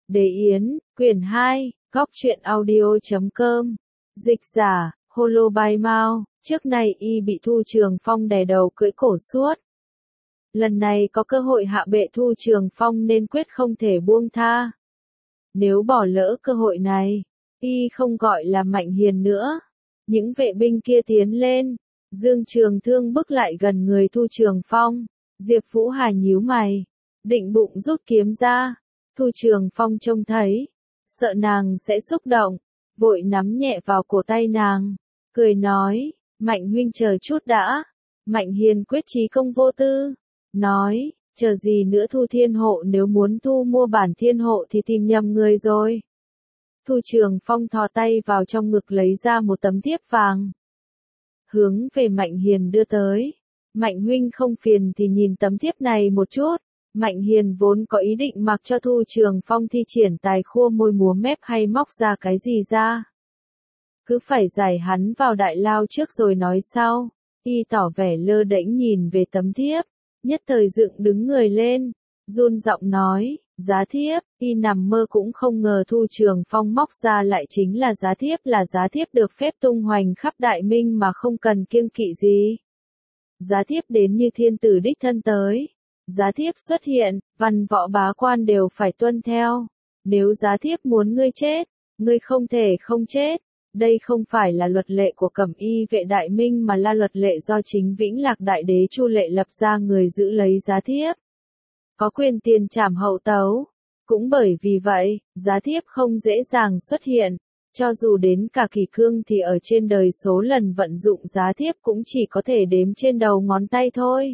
Đế Yến, quyển 2, góc truyện audio.com. Dịch giả, Holobai Mao, trước này y bị Thu Trường Phong đè đầu cưỡi cổ suốt. Lần này có cơ hội hạ bệ Thu Trường Phong nên quyết không thể buông tha. Nếu bỏ lỡ cơ hội này, y không gọi là Mạnh Hiền nữa. Những vệ binh kia tiến lên, Dương Trường Thương bước lại gần người Thu Trường Phong. Diệp Vũ Hà nhíu mày, định bụng rút kiếm ra. Thu Trường Phong trông thấy, sợ nàng sẽ xúc động, vội nắm nhẹ vào cổ tay nàng, cười nói, Mạnh huynh chờ chút đã. Mạnh Hiền quyết chí công vô tư, nói, chờ gì nữa Thu Thiên Hộ, nếu muốn thu mua bản Thiên Hộ thì tìm nhầm người rồi. Thu Trường Phong thò tay vào trong ngực lấy ra một tấm thiếp vàng, hướng về Mạnh Hiền đưa tới. Mạnh huynh không phiền thì nhìn tấm thiếp này một chút. Mạnh Hiền vốn có ý định mặc cho Thu Trường Phong thi triển tài khua môi múa mép hay móc ra cái gì ra. Cứ phải giải hắn vào đại lao trước rồi nói sau. Y tỏ vẻ lơ đễnh nhìn về tấm thiếp, nhất thời dựng đứng người lên, run giọng nói, giá thiếp. Y nằm mơ cũng không ngờ Thu Trường Phong móc ra lại chính là giá thiếp được phép tung hoành khắp Đại Minh mà không cần kiêng kỵ gì. Giá thiếp đến như thiên tử đích thân tới. Giá thiếp xuất hiện, văn võ bá quan đều phải tuân theo. Nếu giá thiếp muốn ngươi chết, ngươi không thể không chết. Đây không phải là luật lệ của Cẩm Y vệ Đại Minh mà là luật lệ do chính Vĩnh Lạc Đại Đế Chu Lệ lập ra, người giữ lấy giá thiếp có quyền tiền trảm hậu tấu. Cũng bởi vì vậy, giá thiếp không dễ dàng xuất hiện. Cho dù đến cả Kỳ Cương thì ở trên đời số lần vận dụng giá thiếp cũng chỉ có thể đếm trên đầu ngón tay thôi.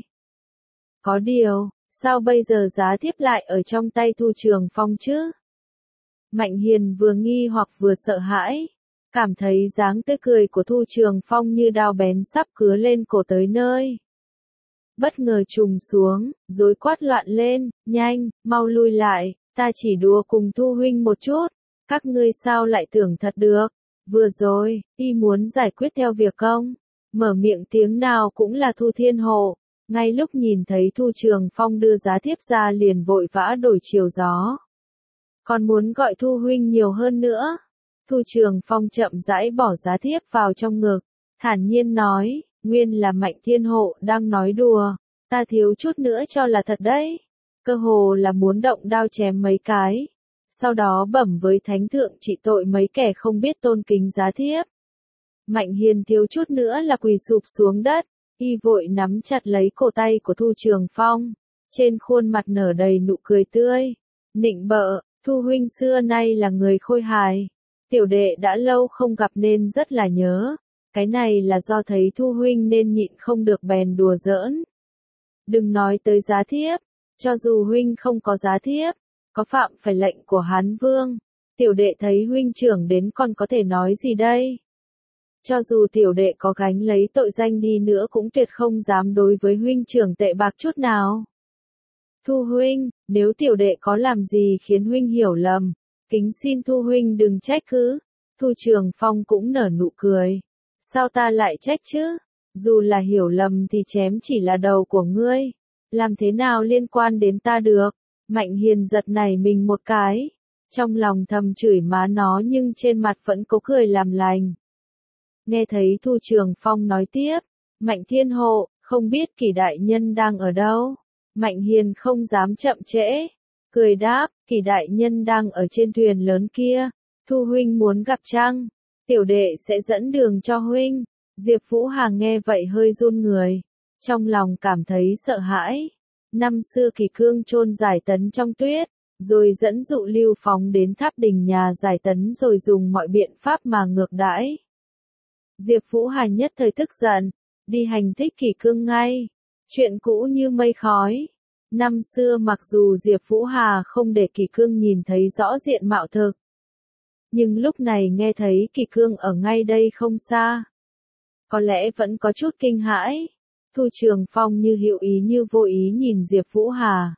Có điều, sao bây giờ giá thiếp lại ở trong tay Thu Trường Phong chứ? Mạnh Hiền vừa nghi hoặc vừa sợ hãi, cảm thấy dáng tươi cười của Thu Trường Phong như đao bén sắp cứa lên cổ tới nơi. Bất ngờ trùng xuống, rối quát loạn lên, nhanh, mau lui lại, ta chỉ đùa cùng Thu huynh một chút, các ngươi sao lại tưởng thật được, vừa rồi, y muốn giải quyết theo việc công, mở miệng tiếng nào cũng là Thu Thiên Hộ. Ngay lúc nhìn thấy Thu Trường Phong đưa giá thiếp ra liền vội vã đổi chiều gió. Còn muốn gọi Thu huynh nhiều hơn nữa. Thu Trường Phong chậm rãi bỏ giá thiếp vào trong ngực, thản nhiên nói, nguyên là Mạnh Thiên Hộ đang nói đùa, ta thiếu chút nữa cho là thật đấy. Cơ hồ là muốn động đao chém mấy cái, sau đó bẩm với thánh thượng trị tội mấy kẻ không biết tôn kính giá thiếp. Mạnh Hiền thiếu chút nữa là quỳ sụp xuống đất. Y vội nắm chặt lấy cổ tay của Thu Trường Phong, trên khuôn mặt nở đầy nụ cười tươi, nịnh bợ, Thu huynh xưa nay là người khôi hài, tiểu đệ đã lâu không gặp nên rất là nhớ, cái này là do thấy Thu huynh nên nhịn không được bèn đùa giỡn. Đừng nói tới giá thiếp, cho dù huynh không có giá thiếp, có phạm phải lệnh của Hán Vương, tiểu đệ thấy huynh trưởng đến còn có thể nói gì đây? Cho dù tiểu đệ có gánh lấy tội danh đi nữa cũng tuyệt không dám đối với huynh trưởng tệ bạc chút nào. Thu huynh, nếu tiểu đệ có làm gì khiến huynh hiểu lầm, kính xin Thu huynh đừng trách cứ. Thu Trường Phong cũng nở nụ cười. Sao ta lại trách chứ? Dù là hiểu lầm thì chém chỉ là đầu của ngươi. Làm thế nào liên quan đến ta được? Mạnh Hiền giật nảy mình một cái. Trong lòng thầm chửi má nó nhưng trên mặt vẫn cố cười làm lành. Nghe thấy Thu Trường Phong nói tiếp, Mạnh Thiên Hộ, không biết Kỷ đại nhân đang ở đâu? Mạnh Hiền không dám chậm trễ, cười đáp, Kỷ đại nhân đang ở trên thuyền lớn kia, Thu huynh muốn gặp chăng? Tiểu đệ sẽ dẫn đường cho huynh. Diệp Vũ Hà nghe vậy hơi run người, trong lòng cảm thấy sợ hãi. Năm xưa Kỳ Cương chôn Giải Tấn trong tuyết, rồi dẫn dụ Lưu Phóng đến tháp đình nhà Giải Tấn rồi dùng mọi biện pháp mà ngược đãi. Diệp Vũ Hà nhất thời tức giận, đi hành thích Kỳ Cương ngay. Chuyện cũ như mây khói. Năm xưa mặc dù Diệp Vũ Hà không để Kỳ Cương nhìn thấy rõ diện mạo thực, nhưng lúc này nghe thấy Kỳ Cương ở ngay đây không xa, có lẽ vẫn có chút kinh hãi. Thu Trường Phong như hữu ý như vô ý nhìn Diệp Vũ Hà,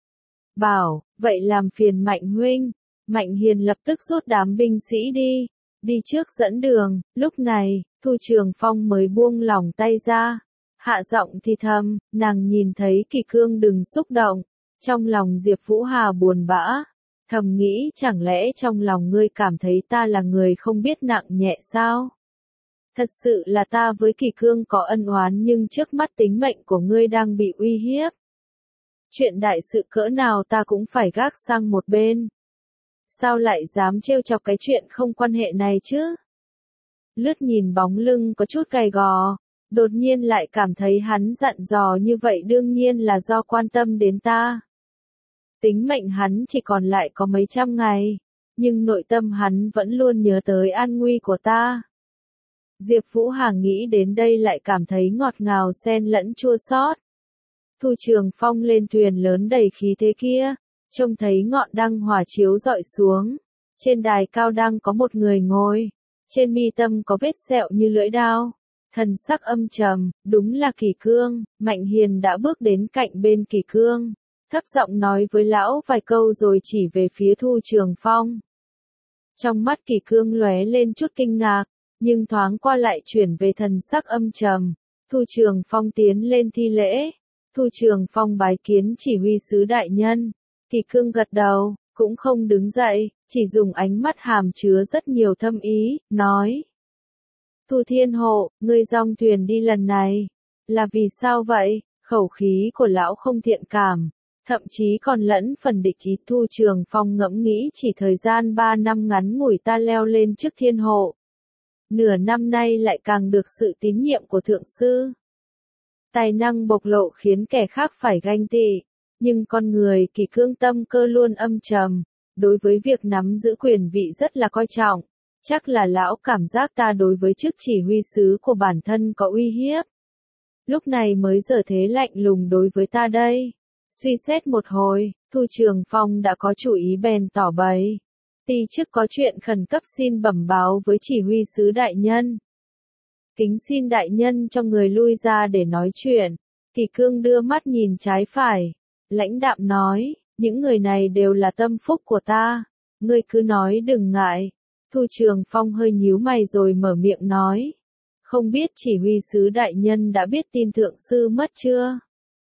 bảo, vậy làm phiền Mạnh huynh. Mạnh Hiền lập tức rút đám binh sĩ đi trước dẫn đường. Lúc này, Thu Trường Phong mới buông lỏng tay ra, hạ giọng thì thầm, nàng nhìn thấy Kỳ Cương đừng xúc động. Trong lòng Diệp Vũ Hà buồn bã, Thầm nghĩ chẳng lẽ trong lòng ngươi cảm thấy ta là người không biết nặng nhẹ sao? Thật sự là ta với Kỳ Cương có ân oán nhưng trước mắt tính mệnh của ngươi đang bị uy hiếp. Chuyện đại sự cỡ nào ta cũng phải gác sang một bên. Sao lại dám trêu chọc cái chuyện không quan hệ này chứ? Lướt nhìn bóng lưng có chút gầy gò, đột nhiên lại cảm thấy hắn dặn dò như vậy đương nhiên là do quan tâm đến ta. Tính mệnh hắn chỉ còn lại có mấy trăm ngày, nhưng nội tâm hắn vẫn luôn nhớ tới an nguy của ta. Diệp Vũ Hàng nghĩ đến đây lại cảm thấy ngọt ngào xen lẫn chua xót. Thu Trường Phong lên thuyền lớn đầy khí thế kia, trông thấy ngọn đăng hỏa chiếu rọi xuống. Trên đài cao đang có một người ngồi, trên mi tâm có vết sẹo như lưỡi dao. Thần sắc âm trầm, đúng là Kỳ Cương. Mạnh Hiền đã bước đến cạnh bên Kỳ Cương, thấp giọng nói với lão vài câu rồi chỉ về phía Thu Trường Phong. Trong mắt Kỳ Cương lóe lên chút kinh ngạc, nhưng thoáng qua lại chuyển về thần sắc âm trầm. Thu Trường Phong tiến lên thi lễ. Thu Trường Phong bái kiến chỉ huy sứ đại nhân. Kỳ Cương gật đầu, cũng không đứng dậy, chỉ dùng ánh mắt hàm chứa rất nhiều thâm ý, nói. Thu Thiên Hộ, ngươi dong thuyền đi lần này, là vì sao vậy? Khẩu khí của lão không thiện cảm, thậm chí còn lẫn phần địch ý. Thu Trường Phong ngẫm nghĩ chỉ thời gian 3 năm ngắn ngủi ta leo lên chức Thiên Hộ. Nửa năm nay lại càng được sự tín nhiệm của thượng sư. Tài năng bộc lộ khiến kẻ khác phải ganh tị, nhưng con người Kỳ Cương tâm cơ luôn âm trầm, đối với việc nắm giữ quyền vị rất là coi trọng. Chắc là lão cảm giác ta đối với chức chỉ huy sứ của bản thân có uy hiếp. Lúc này mới giờ thế lạnh lùng đối với ta đây. Suy xét một hồi, Thu Trường Phong đã có chủ ý bèn tỏ bày. Ti chức có chuyện khẩn cấp xin bẩm báo với chỉ huy sứ đại nhân. Kính xin đại nhân cho người lui ra để nói chuyện. Kỳ Cương đưa mắt nhìn trái phải, lãnh đạm nói, những người này đều là tâm phúc của ta, ngươi cứ nói đừng ngại. Thu Trường Phong hơi nhíu mày rồi mở miệng nói, không biết chỉ huy sứ đại nhân đã biết tin thượng sư mất chưa?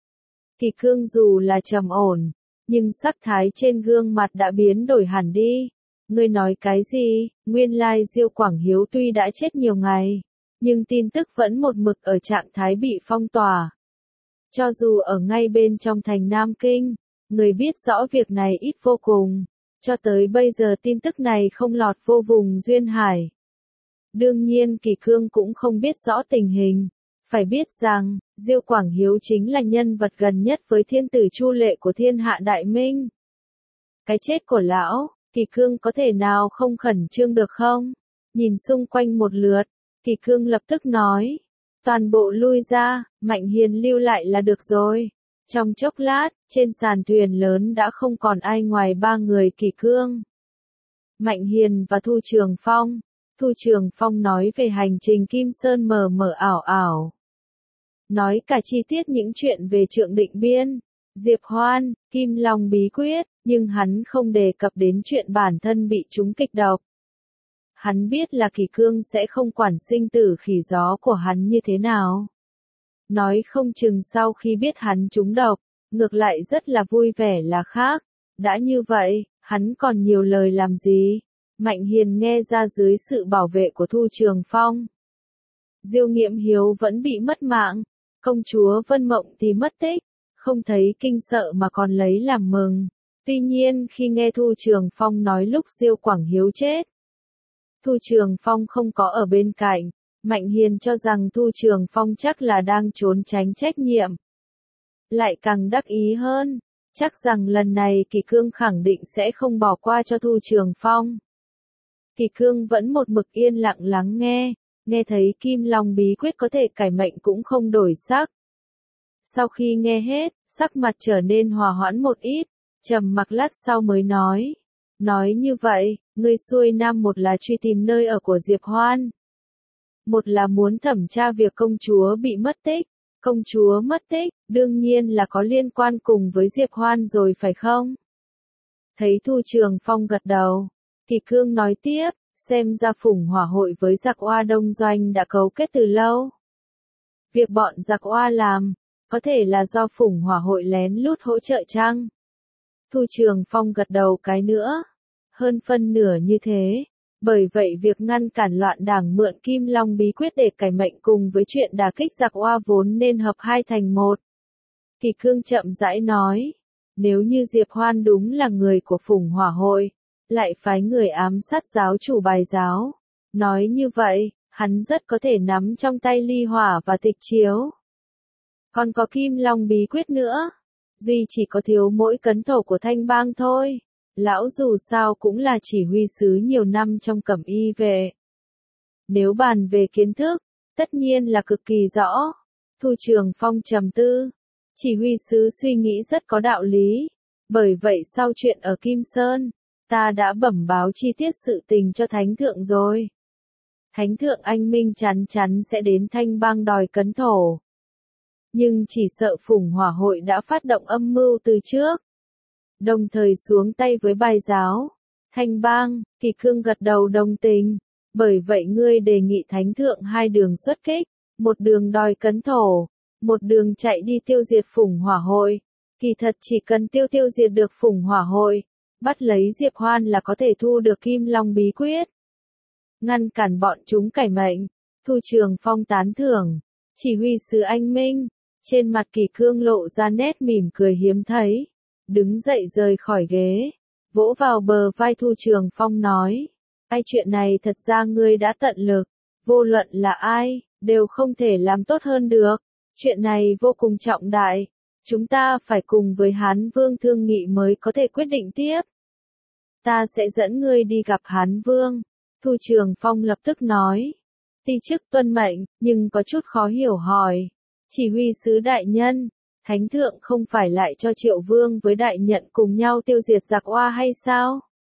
Kỳ Cương dù là trầm ổn, nhưng sắc thái trên gương mặt đã biến đổi hẳn đi. Ngươi nói cái gì? Nguyên lai Diêu Quảng Hiếu tuy đã chết nhiều ngày, nhưng tin tức vẫn một mực ở trạng thái bị phong tỏa. Cho dù ở ngay bên trong thành Nam Kinh, người biết rõ việc này ít vô cùng. Cho tới bây giờ tin tức này không lọt vô vùng duyên hải. Đương nhiên Kỳ Cương cũng không biết rõ tình hình. Phải biết rằng, Diêu Quảng Hiếu chính là nhân vật gần nhất với thiên tử Chu Lệ của thiên hạ Đại Minh. Cái chết của lão, Kỳ Cương có thể nào không khẩn trương được không? Nhìn xung quanh một lượt, Kỳ Cương lập tức nói, toàn bộ lui ra, Mạnh Hiền lưu lại là được rồi. Trong chốc lát, trên sàn thuyền lớn đã không còn ai ngoài 3 người Kỳ Cương, Mạnh Hiền và Thu Trường Phong. Thu Trường Phong nói về hành trình Kim Sơn mờ mờ ảo ảo. Nói cả chi tiết những chuyện về Trượng Định Biên, Diệp Hoan, Kim Long bí quyết, nhưng hắn không đề cập đến chuyện bản thân bị trúng kịch độc. Hắn biết là Kỳ Cương sẽ không quản sinh tử khỉ gió của hắn như thế nào. Nói không chừng sau khi biết hắn trúng độc, ngược lại rất là vui vẻ là khác. Đã như vậy, hắn còn nhiều lời làm gì? Mạnh Hiền nghe ra dưới sự bảo vệ của Thu Trường Phong, Diêu Nghiễm Hiếu vẫn bị mất mạng, công chúa Vân Mộng thì mất tích, không thấy kinh sợ mà còn lấy làm mừng. Tuy nhiên khi nghe Thu Trường Phong nói lúc Diêu Quảng Hiếu chết, Thu Trường Phong không có ở bên cạnh, Mạnh Hiền cho rằng Thu Trường Phong chắc là đang trốn tránh trách nhiệm. Lại càng đắc ý hơn, chắc rằng lần này Kỳ Cương khẳng định sẽ không bỏ qua cho Thu Trường Phong. Kỳ Cương vẫn một mực yên lặng lắng nghe thấy Kim Long bí quyết có thể cải mệnh cũng không đổi sắc. Sau khi nghe hết, sắc mặt trở nên hòa hoãn một ít, trầm mặc lát sau mới nói như vậy, ngươi xuôi nam một là truy tìm nơi ở của Diệp Hoan, một là muốn thẩm tra việc công chúa bị mất tích. Công chúa mất tích, đương nhiên là có liên quan cùng với Diệp Hoan rồi phải không? Thấy Thu Trường Phong gật đầu, Kỳ Cương nói tiếp, xem ra Phùng Hỏa hội với giặc Oa Đông Doanh đã cấu kết từ lâu. Việc bọn giặc Oa làm, có thể là do Phùng Hỏa hội lén lút hỗ trợ chăng? Thu Trường Phong gật đầu cái nữa. Hơn phân nửa như thế. Bởi vậy việc ngăn cản loạn đảng mượn Kim Long bí quyết để cải mệnh cùng với chuyện đả kích giặc Oa vốn nên hợp hai thành một. Kỳ Cương chậm rãi nói. Nếu như Diệp Hoan đúng là người của Phùng Hỏa Hội, lại phái người ám sát giáo chủ Bài giáo. Nói như vậy, hắn rất có thể nắm trong tay ly hỏa và tịch chiếu. Còn có Kim Long bí quyết nữa. Duy chỉ có thiếu mỗi cấn thổ của Thanh Bang thôi. Lão dù sao cũng là chỉ huy sứ nhiều năm trong Cẩm Y vệ. Nếu bàn về kiến thức, tất nhiên là cực kỳ rõ. Thu Trường Phong trầm tư. Chỉ huy sứ suy nghĩ rất có đạo lý. Bởi vậy sau chuyện ở Kim Sơn, ta đã bẩm báo chi tiết sự tình cho Thánh Thượng rồi. Thánh Thượng anh minh chắn chắn sẽ đến Thanh Bang đòi cấn thổ. Nhưng chỉ sợ Phùng Hỏa Hội đã phát động âm mưu từ trước. Đồng thời xuống tay với Bài giáo. Thanh Bang, Kỳ Cương gật đầu đồng tình. Bởi vậy ngươi đề nghị Thánh Thượng hai đường xuất kích. Một đường đòi cấn thổ. Một đường chạy đi tiêu diệt Phùng Hỏa Hội. Kỳ thật chỉ cần tiêu diệt được Phùng Hỏa Hội. Bắt lấy Diệp Hoan là có thể thu được Kim Long bí quyết. Ngăn cản bọn chúng cải mệnh. Thu Trường Phong tán thưởng. Chỉ huy sứ anh minh. Trên mặt Kỳ Cương lộ ra nét mỉm cười hiếm thấy. Đứng dậy rời khỏi ghế. Vỗ vào bờ vai Thu Trường Phong nói. Ai chuyện này thật ra ngươi đã tận lực. Vô luận là ai, đều không thể làm tốt hơn được. Chuyện này vô cùng trọng đại. Chúng ta phải cùng với Hán Vương thương nghị mới có thể quyết định tiếp. Ta sẽ dẫn ngươi đi gặp Hán Vương. Thu Trường Phong lập tức nói. Ti chức tuân mệnh, nhưng có chút khó hiểu hỏi. Chỉ huy sứ đại nhân, Thánh Thượng không phải lại cho Triệu Vương với đại nhận cùng nhau tiêu diệt giặc Oa hay sao?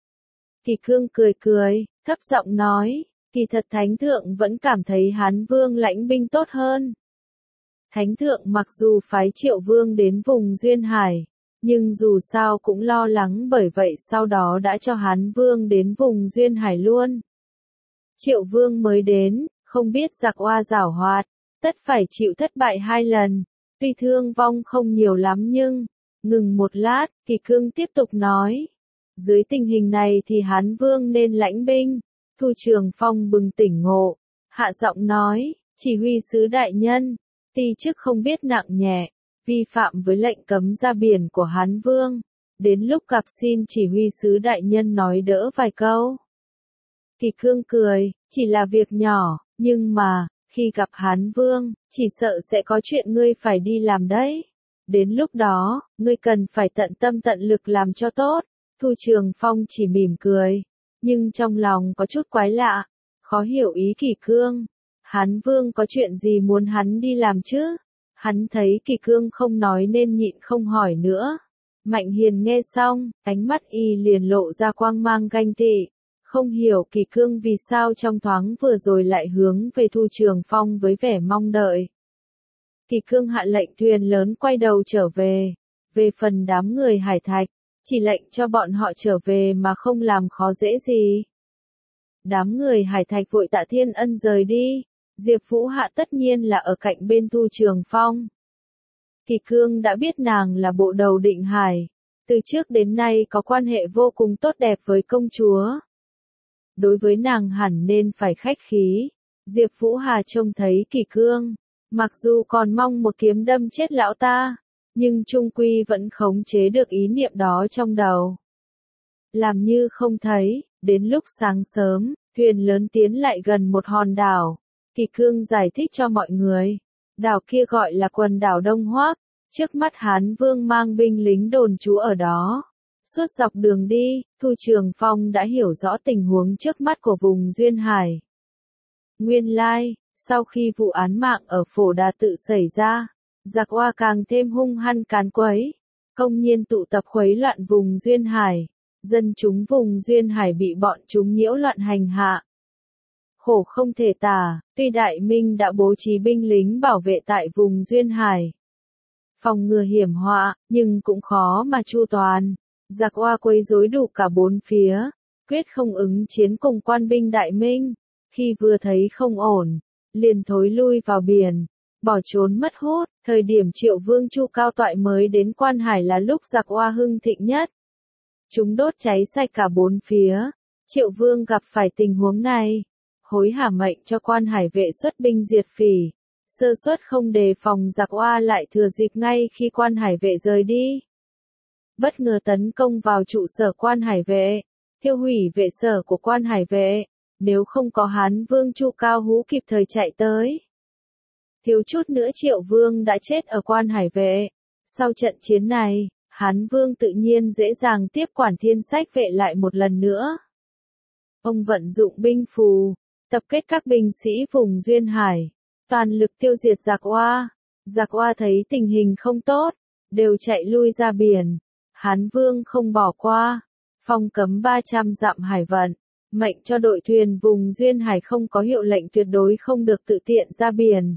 Kỳ Cương cười cười, thấp giọng nói, kỳ thật Thánh Thượng vẫn cảm thấy Hán Vương lãnh binh tốt hơn. Thánh Thượng mặc dù phái Triệu Vương đến vùng Duyên Hải, nhưng dù sao cũng lo lắng bởi vậy sau đó đã cho Hán Vương đến vùng Duyên Hải luôn. Triệu Vương mới đến, không biết giặc Oa giảo hoạt, tất phải chịu thất bại 2 lần. Tuy thương vong không nhiều lắm nhưng, ngừng một lát, Kỳ Cương tiếp tục nói. Dưới tình hình này thì Hán Vương nên lãnh binh. Thu Trường Phong bừng tỉnh ngộ, hạ giọng nói, chỉ huy sứ đại nhân, ti chức không biết nặng nhẹ, vi phạm với lệnh cấm ra biển của Hán Vương. Đến lúc gặp xin chỉ huy sứ đại nhân nói đỡ vài câu. Kỳ Cương cười, chỉ là việc nhỏ, nhưng mà, khi gặp Hán Vương, chỉ sợ sẽ có chuyện ngươi phải đi làm đấy. Đến lúc đó, ngươi cần phải tận tâm tận lực làm cho tốt. Thu Trường Phong chỉ mỉm cười, nhưng trong lòng có chút quái lạ, khó hiểu ý Kỳ Cương. Hán Vương có chuyện gì muốn hắn đi làm chứ? Hắn thấy Kỳ Cương không nói nên nhịn không hỏi nữa. Mạnh Hiền nghe xong, ánh mắt y liền lộ ra quang mang ganh tị. Không hiểu Kỳ Cương vì sao trong thoáng vừa rồi lại hướng về Thu Trường Phong với vẻ mong đợi. Kỳ Cương hạ lệnh thuyền lớn quay đầu trở về. Về phần đám người Hải Thạch, chỉ lệnh cho bọn họ trở về mà không làm khó dễ gì. Đám người Hải Thạch vội tạ Thiên Ân rời đi. Diệp Vũ Hạ tất nhiên là ở cạnh bên Thu Trường Phong. Kỳ Cương đã biết nàng là bộ đầu Định Hải. Từ trước đến nay có quan hệ vô cùng tốt đẹp với công chúa. Đối với nàng hẳn nên phải khách khí. Diệp Vũ Hà trông thấy Kỳ Cương, mặc dù còn mong một kiếm đâm chết lão ta, nhưng chung quy vẫn khống chế được ý niệm đó trong đầu. Làm như không thấy, đến lúc sáng sớm, thuyền lớn tiến lại gần một hòn đảo. Kỳ Cương giải thích cho mọi người, đảo kia gọi là quần đảo Đông Hoác, trước mắt Hán Vương mang binh lính đồn trú ở đó. Suốt dọc đường đi, Thu Trường Phong đã hiểu rõ tình huống trước mắt của vùng Duyên Hải. Nguyên lai, sau khi vụ án mạng ở Phổ Đà Tự xảy ra, giặc Oa càng thêm hung hăng càn quấy, công nhiên tụ tập khuấy loạn vùng Duyên Hải. Dân chúng vùng Duyên Hải bị bọn chúng nhiễu loạn hành hạ. Khổ không thể tả, tuy Đại Minh đã bố trí binh lính bảo vệ tại vùng Duyên Hải, phòng ngừa hiểm họa, nhưng cũng khó mà chu toàn. Giặc Oa quấy rối đủ cả bốn phía, quyết không ứng chiến cùng quan binh Đại Minh. Khi vừa thấy không ổn, liền thối lui vào biển, bỏ trốn mất hút. Thời điểm Triệu Vương Chu Cao Toại mới đến Quan Hải là lúc giặc Oa hưng thịnh nhất. Chúng đốt cháy sạch cả bốn phía. Triệu Vương gặp phải tình huống này, hối hả mệnh cho quan hải vệ xuất binh diệt phỉ. Sơ suất không đề phòng giặc Oa lại thừa dịp ngay khi quan hải vệ rời đi. Bất ngờ tấn công vào trụ sở quan hải vệ, thiêu hủy vệ sở của quan hải vệ, nếu không có Hán Vương Chu Cao Hú kịp thời chạy tới. Thiếu chút nữa Triệu Vương đã chết ở quan hải vệ. Sau trận chiến này, Hán Vương tự nhiên dễ dàng tiếp quản Thiên Sách vệ lại một lần nữa. Ông vận dụng binh phù, tập kết các binh sĩ vùng duyên hải, toàn lực tiêu diệt giặc Oa. Giặc Oa thấy tình hình không tốt, đều chạy lui ra biển. Hán Vương không bỏ qua, phong cấm 300 dặm hải vận, mệnh cho đội thuyền vùng duyên hải không có hiệu lệnh tuyệt đối không được tự tiện ra biển.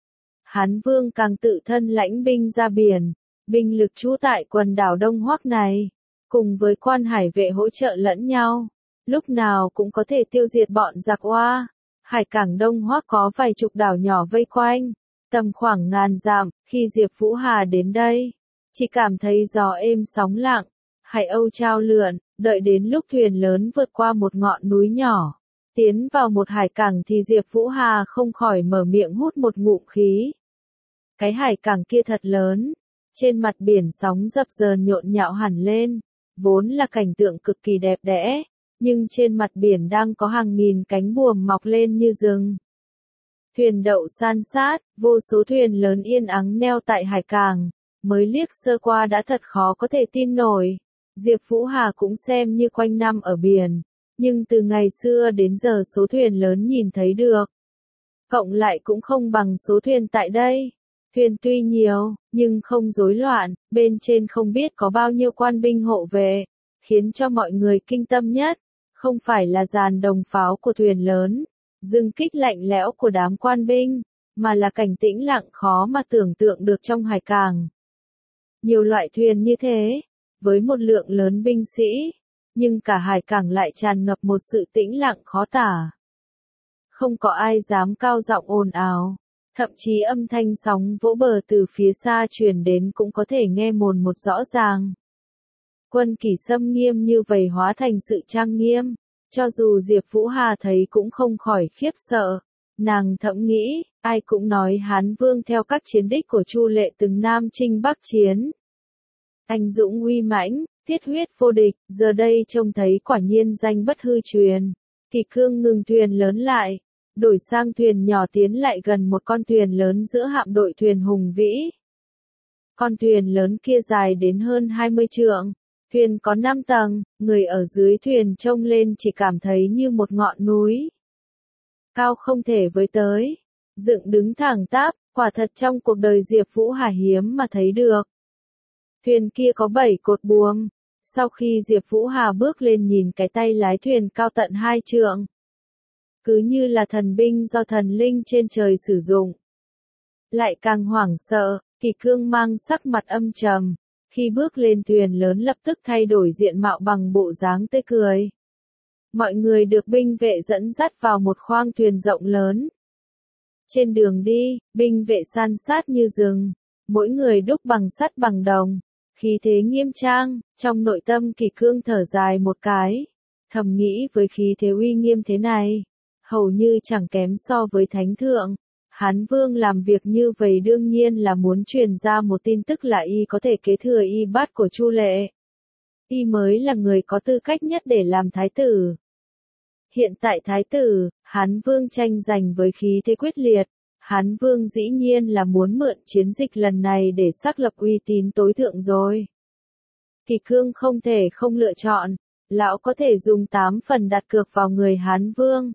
Hán Vương càng tự thân lãnh binh ra biển, binh lực trú tại quần đảo Đông Hoắc này, cùng với quan hải vệ hỗ trợ lẫn nhau, lúc nào cũng có thể tiêu diệt bọn giặc Oa. Hải cảng Đông Hoắc có vài chục đảo nhỏ vây quanh, tầm khoảng ngàn dặm. Khi Diệp Vũ Hà đến đây, chỉ cảm thấy gió êm sóng lặng, hải âu chao lượn. Đợi đến lúc thuyền lớn vượt qua một ngọn núi nhỏ, tiến vào một hải cảng thì Diệp Vũ Hà không khỏi mở miệng hút một ngụm khí. Cái hải cảng kia thật lớn, trên mặt biển sóng dập dờn nhộn nhạo hẳn lên, vốn là cảnh tượng cực kỳ đẹp đẽ, nhưng trên mặt biển đang có hàng nghìn cánh buồm mọc lên như rừng. Thuyền đậu san sát, vô số thuyền lớn yên ắng neo tại hải cảng, mới liếc sơ qua đã thật khó có thể tin nổi. Diệp Vũ Hà cũng xem như quanh năm ở biển, nhưng từ ngày xưa đến giờ số thuyền lớn nhìn thấy được, cộng lại cũng không bằng số thuyền tại đây. Thuyền tuy nhiều, nhưng không rối loạn, bên trên không biết có bao nhiêu quan binh hộ vệ, khiến cho mọi người kinh tâm nhất, không phải là dàn đồng pháo của thuyền lớn, dừng kích lạnh lẽo của đám quan binh, mà là cảnh tĩnh lặng khó mà tưởng tượng được trong hải cảng. Nhiều loại thuyền như thế, với một lượng lớn binh sĩ, nhưng cả hải cảng lại tràn ngập một sự tĩnh lặng khó tả. Không có ai dám cao giọng ồn ào, thậm chí âm thanh sóng vỗ bờ từ phía xa truyền đến cũng có thể nghe mồn một rõ ràng. Quân kỷ xâm nghiêm như vậy hóa thành sự trang nghiêm, cho dù Diệp Vũ Hà thấy cũng không khỏi khiếp sợ. Nàng thầm nghĩ, ai cũng nói Hán Vương theo các chiến đích của Chu Lệ từng Nam chinh Bắc chiến. Anh dũng uy mãnh, thiết huyết vô địch, giờ đây trông thấy quả nhiên danh bất hư truyền. Kỳ Cương ngừng thuyền lớn lại, đổi sang thuyền nhỏ tiến lại gần một con thuyền lớn giữa hạm đội thuyền hùng vĩ. Con thuyền lớn kia dài đến hơn 20 trượng, thuyền có 5 tầng, người ở dưới thuyền trông lên chỉ cảm thấy như một ngọn núi. Cao không thể với tới, dựng đứng thẳng tắp, quả thật trong cuộc đời Diệp Vũ Hà hiếm mà thấy được. Thuyền kia có 7 cột buồm, sau khi Diệp Vũ Hà bước lên nhìn cái tay lái thuyền cao tận 2 trượng. Cứ như là thần binh do thần linh trên trời sử dụng. Lại càng hoảng sợ, Kỳ Cương mang sắc mặt âm trầm, khi bước lên thuyền lớn lập tức thay đổi diện mạo bằng bộ dáng tươi cười. Mọi người được binh vệ dẫn dắt vào một khoang thuyền rộng lớn. Trên đường đi, binh vệ san sát như rừng, mỗi người đúc bằng sắt bằng đồng, khí thế nghiêm trang. Trong nội tâm Kỳ Cương thở dài một cái, thầm nghĩ với khí thế uy nghiêm thế này, hầu như chẳng kém so với thánh thượng. Hán Vương làm việc như vậy đương nhiên là muốn truyền ra một tin tức là y có thể kế thừa y bát của Chu Lệ. Y mới là người có tư cách nhất để làm thái tử. Hiện tại thái tử, Hán Vương tranh giành với khí thế quyết liệt. Hán Vương dĩ nhiên là muốn mượn chiến dịch lần này để xác lập uy tín tối thượng rồi. Kỳ Cương không thể không lựa chọn, lão có thể dùng 8 phần đặt cược vào người Hán Vương.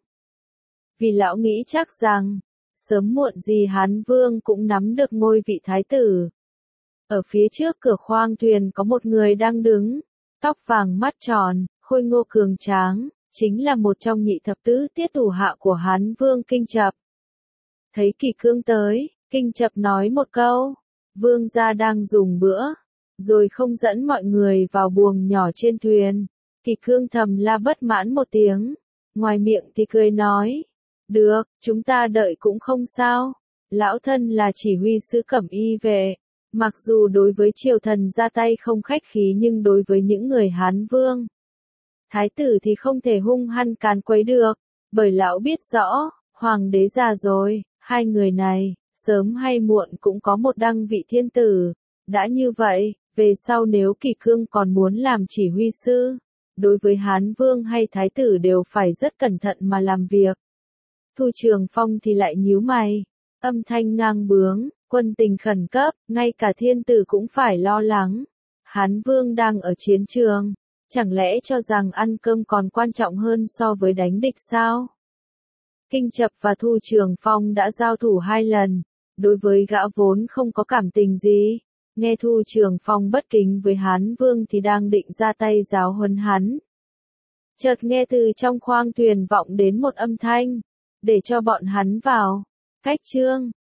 Vì lão nghĩ chắc rằng, sớm muộn gì Hán Vương cũng nắm được ngôi vị thái tử. Ở phía trước cửa khoang thuyền có một người đang đứng, tóc vàng mắt tròn, khôi ngô cường tráng, chính là một trong nhị thập tứ tiết thủ hạ của Hán Vương Kinh Chập. Thấy Kỳ Cương tới, Kinh Chập nói một câu, Vương gia đang dùng bữa, rồi không dẫn mọi người vào buồng nhỏ trên thuyền. Kỳ Cương thầm la bất mãn một tiếng, ngoài miệng thì cười nói, được, chúng ta đợi cũng không sao, lão thân là chỉ huy sứ Cẩm Y vệ, Mặc dù đối với triều thần ra tay không khách khí nhưng đối với những người Hán Vương, thái tử thì không thể hung hăng càn quấy được, bởi lão biết rõ, hoàng đế già rồi, hai người này, sớm hay muộn cũng có một đăng vị thiên tử. Đã như vậy, về sau nếu Kỷ Cương còn muốn làm chỉ huy sư, đối với Hán Vương hay thái tử đều phải rất cẩn thận mà làm việc. Thu Trường Phong thì lại nhíu mày, âm thanh ngang bướng, quân tình khẩn cấp, ngay cả thiên tử cũng phải lo lắng. Hán Vương đang ở chiến trường, chẳng lẽ cho rằng ăn cơm còn quan trọng hơn so với đánh địch sao? Kinh Chập và Thu Trường Phong đã giao thủ 2 lần, đối với gã vốn không có cảm tình gì. Nghe Thu Trường Phong bất kính với Hán Vương thì đang định ra tay giáo huấn hắn. Chợt nghe từ trong khoang thuyền vọng đến một âm thanh, để cho bọn hắn vào. Cách trương,